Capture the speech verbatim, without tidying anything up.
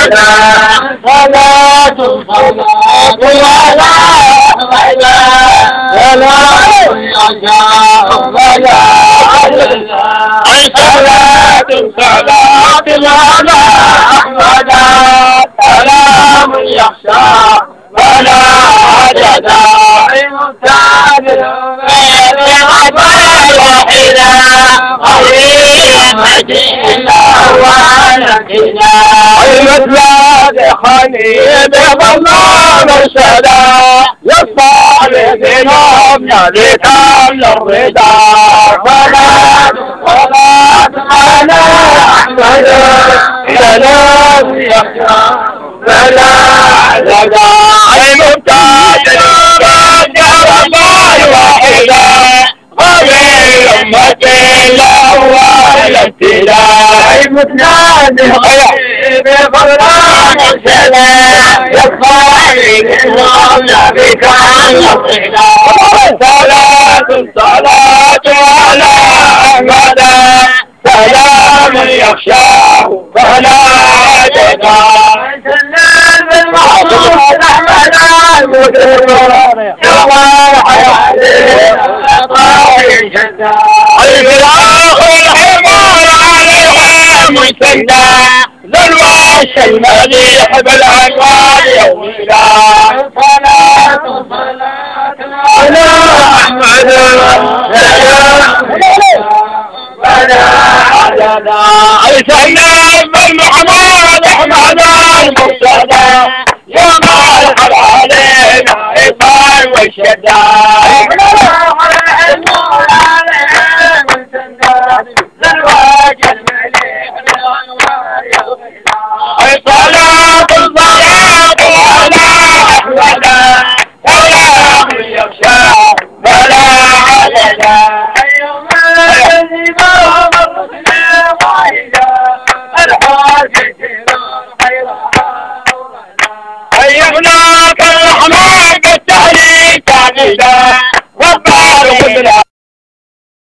صلاة صلاة على غدا سلام يشاء فلا صلاة صلاة على أحمد سلام يخشى فلا عدد مستعد واحدا قويا متينا ونكنا المثل خنيب الله مرشدا يصفى بذنوبنا بكامل الرضا صلاة صلاة على أحمد سلام يخشى فلا عدد المبتدئ قدر الله واحدا قبيل أمتي الأول ابتلاء متنازه بفضلان السلام يصفى بالله بك عن الصلاة صلاة صلاة على أحمد سلام يخشاه فلا عدد سلام بالمعروف أحمد المدبر يوم الحياة في الآخر حمار عليها مسنى ذو الوحش المليح بالعنوان يومنا صلاة صلاة على أحمد فلا عدد سلام بالمحمود